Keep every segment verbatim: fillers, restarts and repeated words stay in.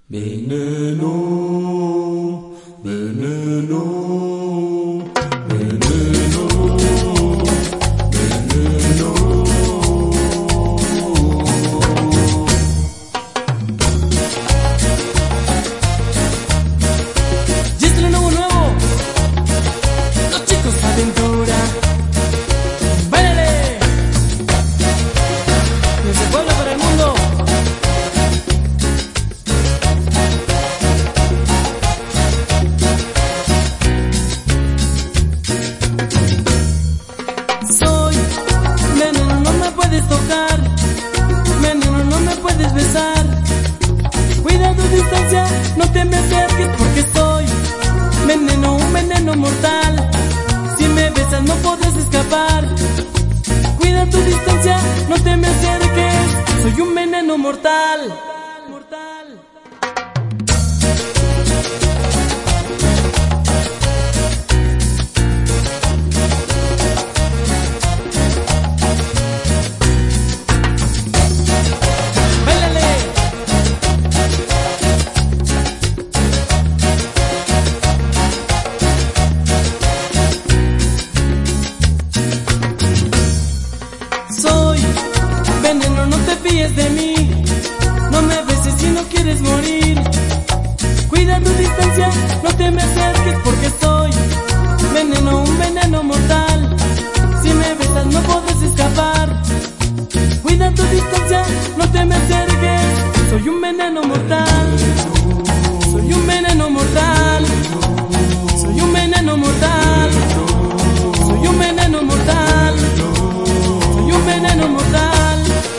Veneno, veneno, veneno, veneno. Y este es lo nuevo, nuevo. Los chicos aventura. ¡Báilale! Desde Puebla para el mundo. Soy veneno, no me puedes tocar. Veneno, no me puedes besar. Cuida tu distancia, no te me acerques porque soy veneno, un veneno mortal. Si me besas no podrás escapar. Cuida tu distancia, no te me acerques. Soy un veneno mortal. Mortal. ¡Báilale! Soy veneno, no te fíes de mí. No me beses si no quieres morir. Cuida tu distancia, no te me acerques porque soy veneno, un veneno mortal. Si me besas no podrás escapar. Cuida tu distancia, no te me acerques. Soy un veneno mortal. Soy un veneno mortal. Soy un veneno mortal. Soy un veneno mortal. Soy un veneno mortal.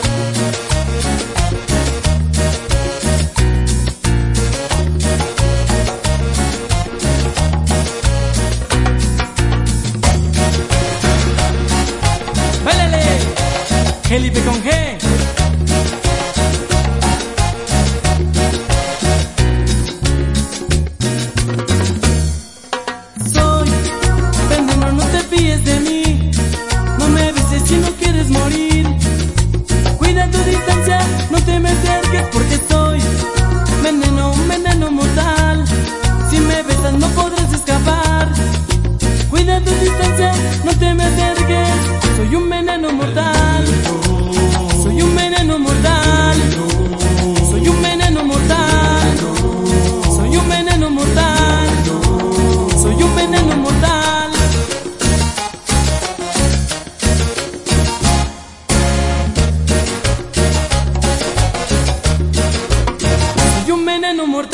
¡Báilale! Felipe con G. Soy veneno, no te fíes de mí. No me beses si no quieres morir. Cuida tu distancia, no te me acerques porque soy veneno, un veneno mortal. Si me besas no podrás escapar. Cuida tu distancia, no te me acerques. Soy un veneno mortal. Soy un veneno mortal. Soy un veneno mortal. Soy un veneno mortal. Soy un veneno mortal. Soy un veneno mortal.